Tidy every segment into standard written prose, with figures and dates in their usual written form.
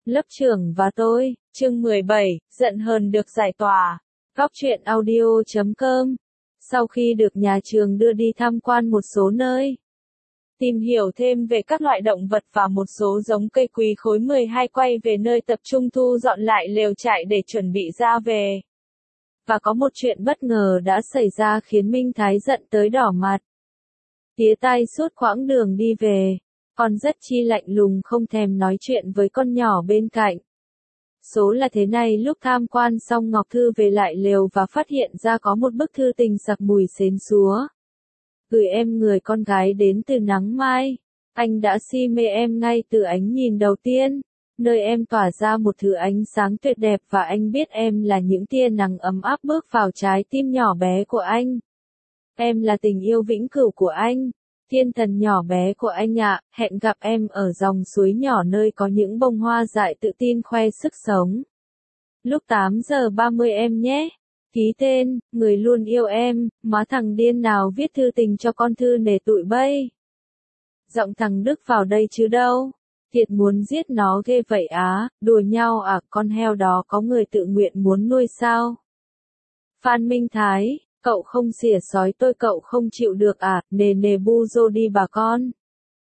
Lớp trưởng và tôi, chương 17, giận hờn được giải tỏa. Góc truyện audio.com. Sau khi được nhà trường đưa đi tham quan một số nơi, tìm hiểu thêm về các loại động vật và một số giống cây quý, khối 12 quay về nơi tập trung thu dọn lại lều trại để chuẩn bị ra về. Và có một chuyện bất ngờ đã xảy ra khiến Minh Thái giận tới đỏ mặt. Tía tai suốt quãng đường đi về, con rất chi lạnh lùng không thèm nói chuyện với con nhỏ bên cạnh. Số là thế này, lúc tham quan xong Ngọc Thư về lại lều và phát hiện ra có một bức thư tình sặc mùi xến xúa. Gửi em người con gái đến từ nắng mai. Anh đã si mê em ngay từ ánh nhìn đầu tiên, nơi em tỏa ra một thứ ánh sáng tuyệt đẹp và anh biết em là những tia nắng ấm áp bước vào trái tim nhỏ bé của anh. Em là tình yêu vĩnh cửu của anh. Thiên thần nhỏ bé của anh ạ, hẹn gặp em ở dòng suối nhỏ nơi có những bông hoa dại tự tin khoe sức sống. Lúc 8 giờ 30 em nhé. Ký tên, người luôn yêu em, má thằng điên nào viết thư tình cho con thư nể tụi bay. Giọng thằng Đức vào đây chứ đâu. Thiệt muốn giết nó ghê vậy á, đùa nhau à, con heo đó có người tự nguyện muốn nuôi sao? Phan Minh Thái. Cậu không xỉa sói tôi cậu không chịu được à, nề nề bu rô đi bà con.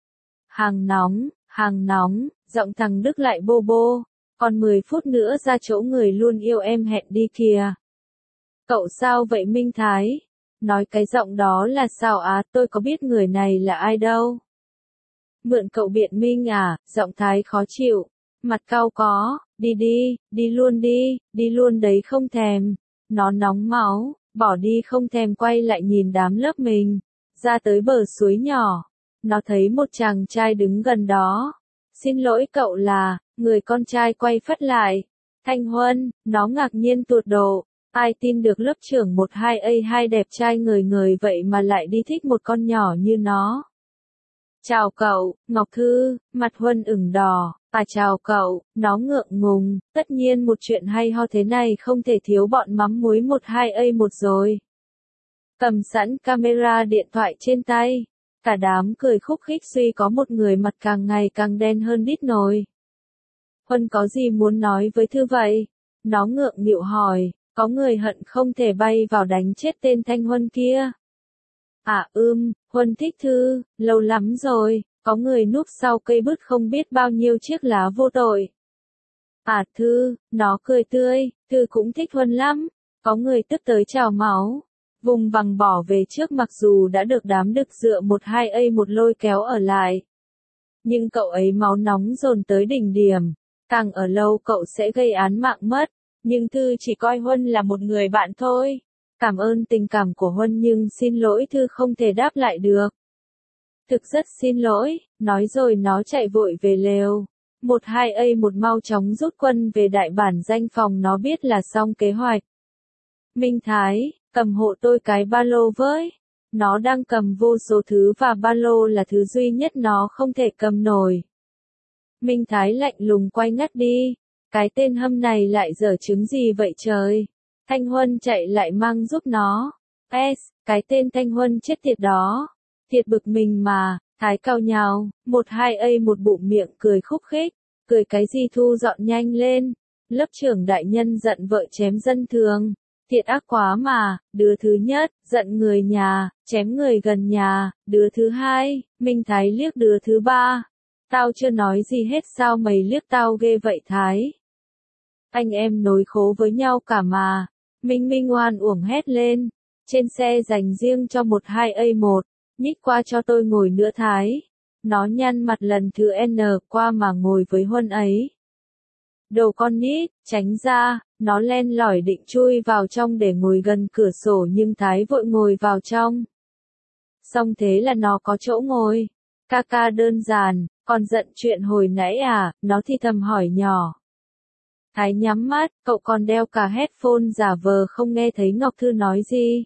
Hàng nóng, giọng thằng Đức lại bô bô, còn 10 phút nữa ra chỗ người luôn yêu em hẹn đi kìa. Cậu sao vậy Minh Thái? Nói cái giọng đó là sao á, tôi có biết người này là ai đâu. Mượn cậu biện minh à, giọng Thái khó chịu, mặt cau có, đi luôn đấy không thèm, nó nóng máu. Bỏ đi không thèm quay lại nhìn đám lớp mình, ra tới bờ suối nhỏ, nó thấy một chàng trai đứng gần đó. Xin lỗi cậu là, người con trai quay phắt lại. Thanh Huân, nó ngạc nhiên tột độ, ai tin được lớp trưởng 12A2 đẹp trai ngời ngời vậy mà lại đi thích một con nhỏ như nó. Chào cậu, Ngọc Thư, mặt Huân ửng đỏ. Chào cậu, nó ngượng ngùng, tất nhiên một chuyện hay ho thế này không thể thiếu bọn mắm muối 12A1 rồi. Cầm sẵn camera điện thoại trên tay, cả đám cười khúc khích suy có một người mặt càng ngày càng đen hơn đít nồi. Huân có gì muốn nói với Thư vậy? Nó ngượng nghịu hỏi, có người hận không thể bay vào đánh chết tên Thanh Huân kia. Huân thích Thư, lâu lắm rồi. Có người núp sau cây bút không biết bao nhiêu chiếc lá vô tội. Thư, nó cười tươi, Thư cũng thích Huân lắm. Có người tức tới trào máu, vùng vằng bỏ về trước mặc dù đã được đám đực dựa 12A1 lôi kéo ở lại. Nhưng cậu ấy máu nóng dồn tới đỉnh điểm, càng ở lâu cậu sẽ gây án mạng mất. Nhưng Thư chỉ coi Huân là một người bạn thôi. Cảm ơn tình cảm của Huân nhưng xin lỗi Thư không thể đáp lại được. Thực rất xin lỗi, nói rồi nó chạy vội về lều. 12A1 mau chóng rút quân về đại bản danh phòng, nó biết là xong kế hoạch. Minh Thái, cầm hộ tôi cái ba lô với. Nó đang cầm vô số thứ và ba lô là thứ duy nhất nó không thể cầm nổi. Minh Thái lạnh lùng quay ngắt đi. Cái tên hâm này lại giở trứng gì vậy trời? Thanh Huân chạy lại mang giúp nó. Cái tên Thanh Huân chết tiệt đó. Thiệt bực mình mà, Thái cau nhào, 12A1 bụng miệng cười khúc khích, cười cái gì thu dọn nhanh lên. Lớp trưởng đại nhân giận vợ chém dân thường, thiệt ác quá mà, đứa thứ nhất, giận người nhà, chém người gần nhà, đứa thứ hai, Minh Thái liếc đứa thứ ba. Tao chưa nói gì hết sao mày liếc tao ghê vậy Thái? Anh em nối khố với nhau cả mà, Minh oan uổng hét lên, trên xe dành riêng cho 12A1. Nhích qua cho tôi ngồi nữa Thái. Nó nhăn mặt lần thứ N qua mà ngồi với Huân ấy. Đồ con nít, tránh ra, nó len lỏi định chui vào trong để ngồi gần cửa sổ nhưng Thái vội ngồi vào trong. Xong thế là nó có chỗ ngồi. Ca đơn giản, còn giận chuyện hồi nãy à, nó thì thầm hỏi nhỏ. Thái nhắm mắt, cậu còn đeo cả headphone giả vờ không nghe thấy Ngọc Thư nói gì.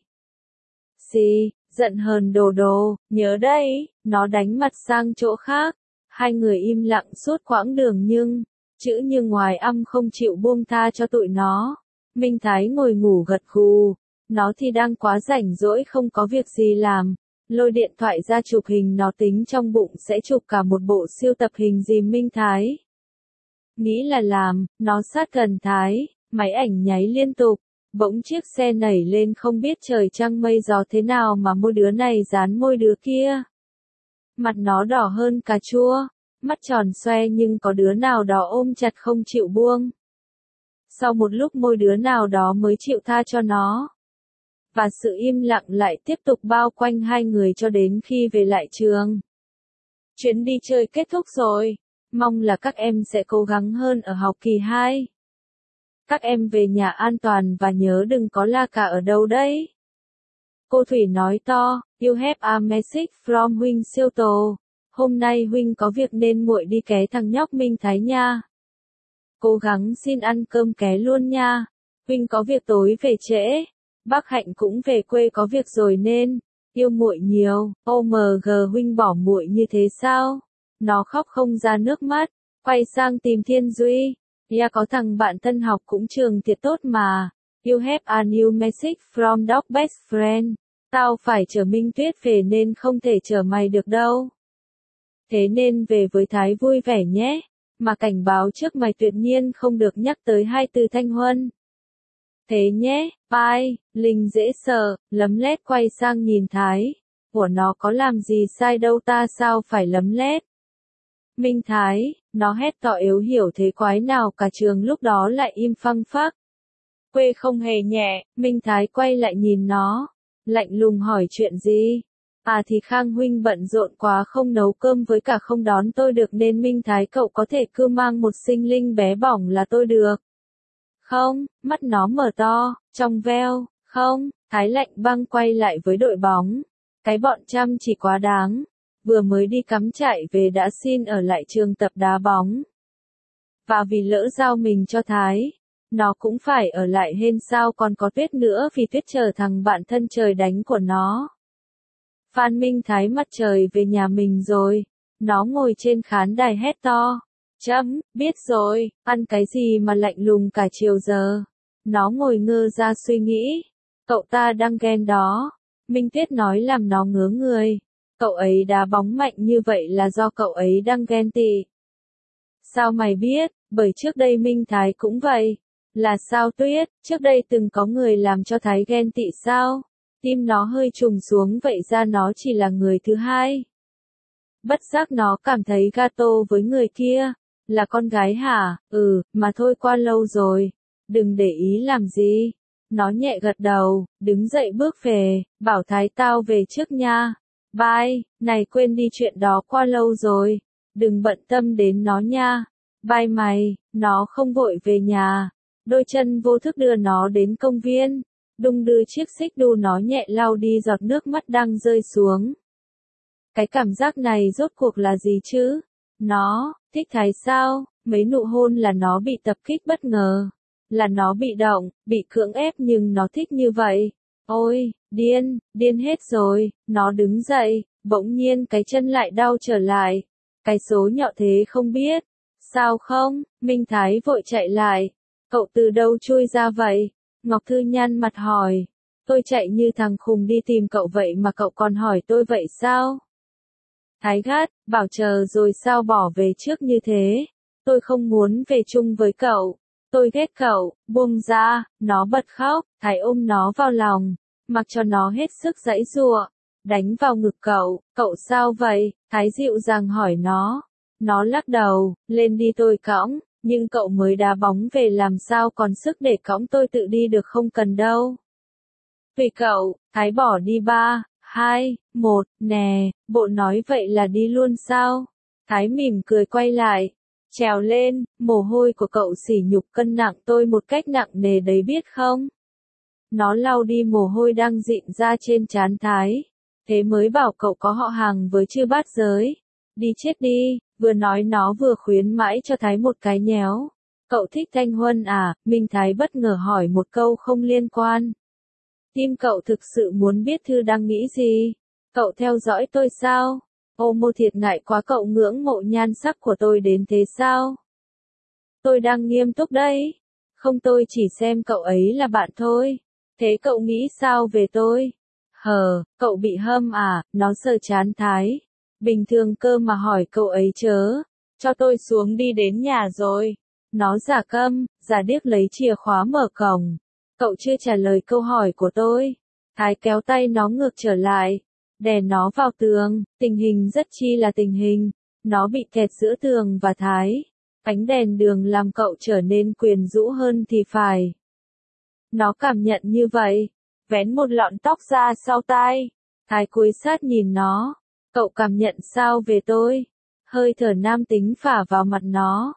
Giận hờn đồ, nhớ đây, nó đánh mặt sang chỗ khác. Hai người im lặng suốt quãng đường nhưng, chữ như ngoài âm không chịu buông tha cho tụi nó. Minh Thái ngồi ngủ gật gù, nó thì đang quá rảnh rỗi không có việc gì làm. Lôi điện thoại ra chụp hình, nó tính trong bụng sẽ chụp cả một bộ siêu tập hình dìm Minh Thái. nghĩ là làm, nó sát gần Thái, máy ảnh nháy liên tục, bỗng chiếc xe nảy lên không biết trời trăng mây gió thế nào mà môi đứa này dán môi đứa kia. Mặt nó đỏ hơn cà chua, mắt tròn xoe nhưng có đứa nào đó ôm chặt không chịu buông. Sau một lúc môi đứa nào đó mới chịu tha cho nó. Và sự im lặng lại tiếp tục bao quanh hai người cho đến khi về lại trường. Chuyến đi chơi kết thúc rồi, mong là các em sẽ cố gắng hơn ở học kỳ 2. Các em về nhà an toàn và nhớ đừng có la cà ở đâu đấy. Cô Thủy nói to, you have a message from Huynh siêu tổ. Hôm nay Huynh có việc nên muội đi ké thằng nhóc Minh Thái nha. Cố gắng xin ăn cơm ké luôn nha. Huynh có việc tối về trễ. Bác Hạnh cũng về quê có việc rồi nên yêu muội nhiều. OMG Huynh bỏ muội như thế sao? Nó khóc không ra nước mắt, quay sang tìm Thiên Duy. Yeah, có thằng bạn thân học cũng trường tiệt tốt mà. You have a new message from dog best friend. Tao phải chở Minh Tuyết về nên không thể chở mày được đâu. Thế nên về với Thái vui vẻ nhé. Mà cảnh báo trước mày tuyệt nhiên không được nhắc tới hai từ thanh huân. Thế nhé, bye. Linh dễ sợ, lấm lét quay sang nhìn Thái. Của nó có làm gì sai đâu ta sao phải lấm lét. Minh Thái, nó hét to yếu hiểu thế quái nào cả trường lúc đó lại im phăng phắc. Quê không hề nhẹ, Minh Thái quay lại nhìn nó, lạnh lùng hỏi chuyện gì. À thì Khang Huynh bận rộn quá không nấu cơm với cả không đón tôi được nên Minh Thái cậu có thể cứ mang một sinh linh bé bỏng là tôi được. Không, mắt nó mở to, trong veo, không, Thái lạnh băng quay lại với đội bóng. Cái bọn chăm chỉ quá đáng. Vừa mới đi cắm trại về đã xin ở lại trường tập đá bóng. Và vì lỡ giao mình cho Thái, nó cũng phải ở lại hên sao còn có Tuyết nữa vì Tuyết chờ thằng bạn thân trời đánh của nó. Phan Minh Thái mặt trời về nhà mình rồi, nó ngồi trên khán đài hét to. Biết rồi, ăn cái gì mà lạnh lùng cả chiều giờ. Nó ngồi ngơ ra suy nghĩ. Cậu ta đang ghen đó. Minh Tuyết nói làm nó ngớ người. Cậu ấy đá bóng mạnh như vậy là do cậu ấy đang ghen tị. Sao mày biết? Bởi trước đây Minh Thái cũng vậy. Là sao Tuyết? Trước đây từng có người làm cho Thái ghen tị sao? Tim nó hơi trùng xuống vậy ra nó chỉ là người thứ hai. Bất giác nó cảm thấy gato với người kia. Là con gái hả? Mà thôi qua lâu rồi. Đừng để ý làm gì. Nó nhẹ gật đầu, đứng dậy bước về, bảo Thái tao về trước nha. Bye, này quên đi chuyện đó qua lâu rồi. Đừng bận tâm đến nó nha. Bye mày, nó không vội về nhà. Đôi chân vô thức đưa nó đến công viên. Đung đưa chiếc xích đu nó nhẹ lau đi giọt nước mắt đang rơi xuống. Cái cảm giác này rốt cuộc là gì chứ? Nó, thích Thái sao? Mấy nụ hôn là nó bị tập kích bất ngờ. Là nó bị động, bị cưỡng ép nhưng nó thích như vậy. Ôi, điên hết rồi, nó đứng dậy, bỗng nhiên cái chân lại đau trở lại. Cái số nhọ thế không biết. Sao không? Minh Thái vội chạy lại. Cậu từ đâu chui ra vậy? Ngọc Thư nhăn mặt hỏi. Tôi chạy như thằng khùng đi tìm cậu vậy mà cậu còn hỏi tôi vậy sao? Thái gắt, bảo chờ rồi sao bỏ về trước như thế. Tôi không muốn về chung với cậu. Tôi ghét cậu, buông ra, nó bật khóc, Thái ôm nó vào lòng, mặc cho nó hết sức giãy giụa, đánh vào ngực cậu sao vậy? Thái dịu dàng hỏi nó lắc đầu, lên đi tôi cõng, nhưng cậu mới đá bóng về làm sao còn sức để cõng tôi tự đi được không cần đâu. Tùy cậu, Thái bỏ đi 3, 2, 1, nè, bộ nói vậy là đi luôn sao? Thái mỉm cười quay lại. Trèo lên, mồ hôi của cậu sỉ nhục cân nặng tôi một cách nặng nề đấy biết không? Nó lau đi mồ hôi đang dịn ra trên trán Thái. Thế mới bảo cậu có họ hàng với chư bát giới. Đi chết đi, vừa nói nó vừa khuyến mãi cho Thái một cái nhéo. Cậu thích thanh huân à? Minh Thái bất ngờ hỏi một câu không liên quan. Tim cậu thực sự muốn biết Thư đang nghĩ gì? Cậu theo dõi tôi sao? Ô mô thiệt ngại quá cậu ngưỡng mộ nhan sắc của tôi đến thế sao? Tôi đang nghiêm túc đấy. Không tôi chỉ xem cậu ấy là bạn thôi. Thế cậu nghĩ sao về tôi? Cậu bị hâm à? Nó sờ chán Thái. Bình thường cơ mà hỏi cậu ấy chớ. Cho tôi xuống đi đến nhà rồi. Nó giả câm, giả điếc lấy chìa khóa mở cổng. Cậu chưa trả lời câu hỏi của tôi. Thái kéo tay nó ngược trở lại, đè nó vào tường, tình hình rất chi là tình hình. Nó bị kẹt giữa tường và Thái. Ánh đèn đường làm cậu trở nên quyến rũ hơn thì phải. Nó cảm nhận như vậy, vén một lọn tóc ra sau tai. Thái cúi sát nhìn nó. Cậu cảm nhận sao về tôi? Hơi thở nam tính phả vào mặt nó.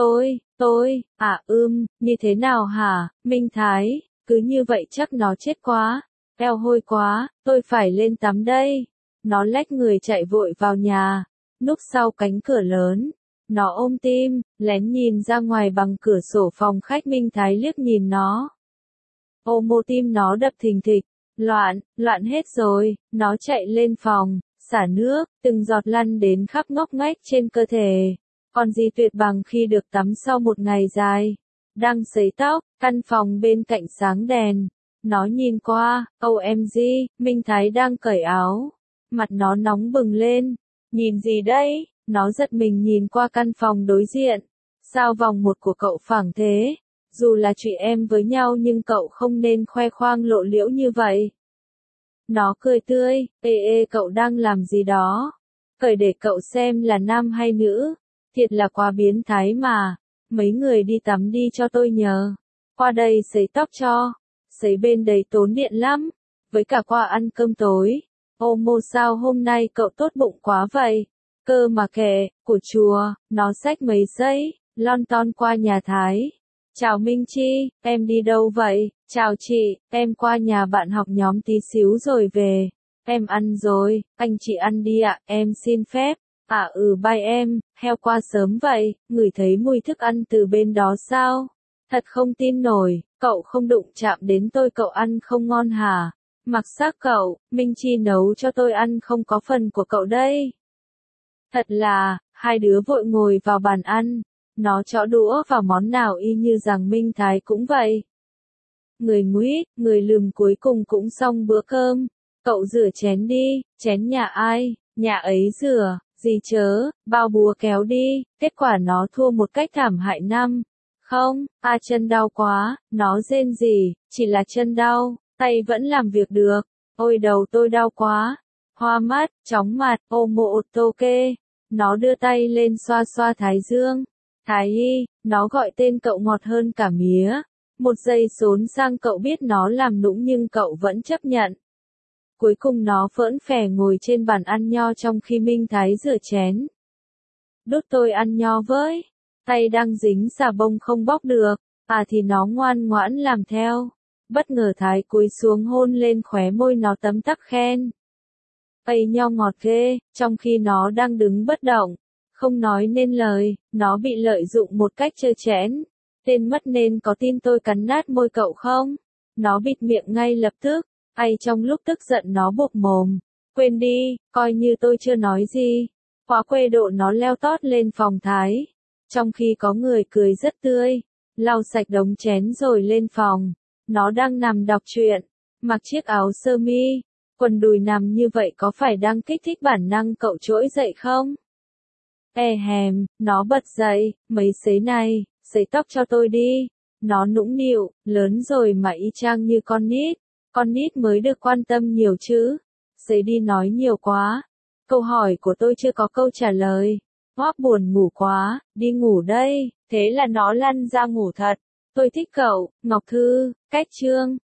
Như thế nào hả, Minh Thái? Cứ như vậy chắc nó chết quá. Eo hôi quá, tôi phải lên tắm đây. Nó lách người chạy vội vào nhà, núp sau cánh cửa lớn. Nó ôm tim, lén nhìn ra ngoài bằng cửa sổ phòng khách. Minh Thái liếc nhìn nó. Mô tim nó đập thình thịch, loạn hết rồi. Nó chạy lên phòng, xả nước, từng giọt lăn đến khắp ngóc ngách trên cơ thể. Còn gì tuyệt bằng khi được tắm sau một ngày dài. Đang sấy tóc, căn phòng bên cạnh sáng đèn. Nó nhìn qua, OMG, Minh Thái đang cởi áo. Mặt nó nóng bừng lên. Nhìn gì đây? Nó giật mình nhìn qua căn phòng đối diện. Sao vòng một của cậu phẳng thế? Dù là chị em với nhau nhưng cậu không nên khoe khoang lộ liễu như vậy. Nó cười tươi, cậu đang làm gì đó? Cởi để cậu xem là nam hay nữ. Thiệt là quá biến thái mà. Mấy người đi tắm đi cho tôi nhờ. Qua đây sấy tóc cho. Sấy bên đấy tốn điện lắm. Với cả qua ăn cơm tối. Mô sao hôm nay cậu tốt bụng quá vậy? Cơ mà kệ, của chùa, nó xách mấy giấy, lon ton qua nhà Thái. Chào Minh Chi, em đi đâu vậy? Chào chị, em qua nhà bạn học nhóm tí xíu rồi về. Em ăn rồi, anh chị ăn đi ạ, em xin phép. Bye em, heo qua sớm vậy, ngửi thấy mùi thức ăn từ bên đó sao? Thật không tin nổi, cậu không đụng chạm đến tôi cậu ăn không ngon hả? Mặc xác cậu, Minh Chi nấu cho tôi ăn không có phần của cậu đây. Thật là, hai đứa vội ngồi vào bàn ăn. Nó chõ đũa vào món nào y như rằng Minh Thái cũng vậy. Người nguýt, người lườm cuối cùng cũng xong bữa cơm. Cậu rửa chén đi, chén nhà ai, nhà ấy rửa, gì chớ, bao búa kéo đi. Kết quả nó thua một cách thảm hại năm. Không, chân đau quá, nó rên rỉ, chỉ là chân đau, tay vẫn làm việc được. Ôi đầu tôi đau quá. Hoa mắt, chóng mặt, mộ tô kê. Nó đưa tay lên xoa xoa thái dương. Thái y, nó gọi tên cậu ngọt hơn cả mía. Một giây xốn sang cậu biết nó làm nũng nhưng cậu vẫn chấp nhận. Cuối cùng nó phỡn phè ngồi trên bàn ăn nho trong khi Minh Thái rửa chén. Đút tôi ăn nho với. Tay đang dính xà bông không bóc được. Thì nó ngoan ngoãn làm theo. Bất ngờ Thái cúi xuống hôn lên khóe môi nó tấm tắc khen. Nho ngọt ghê, trong khi nó đang đứng bất động. Không nói nên lời, nó bị lợi dụng một cách trơ trẽn. Tên mất nên có tin tôi cắn nát môi cậu không? Nó bịt miệng ngay lập tức. Trong lúc tức giận nó buộc mồm. Quên đi, coi như tôi chưa nói gì. Quá quê độ nó leo tót lên phòng Thái. Trong khi có người cười rất tươi. Lau sạch đống chén rồi lên phòng. Nó đang nằm đọc truyện. Mặc chiếc áo sơ mi. Quần đùi nằm như vậy có phải đang kích thích bản năng cậu trỗi dậy không? Nó bật dậy, mấy sấy này, sấy tóc cho tôi đi. Nó nũng nịu, lớn rồi mà y chang như con nít mới được quan tâm nhiều chứ. Sấy đi nói nhiều quá. Câu hỏi của tôi chưa có câu trả lời. Hóp buồn ngủ quá, đi ngủ đây. Thế là nó lăn ra ngủ thật. Tôi thích cậu, Ngọc Thư, Cách Trương.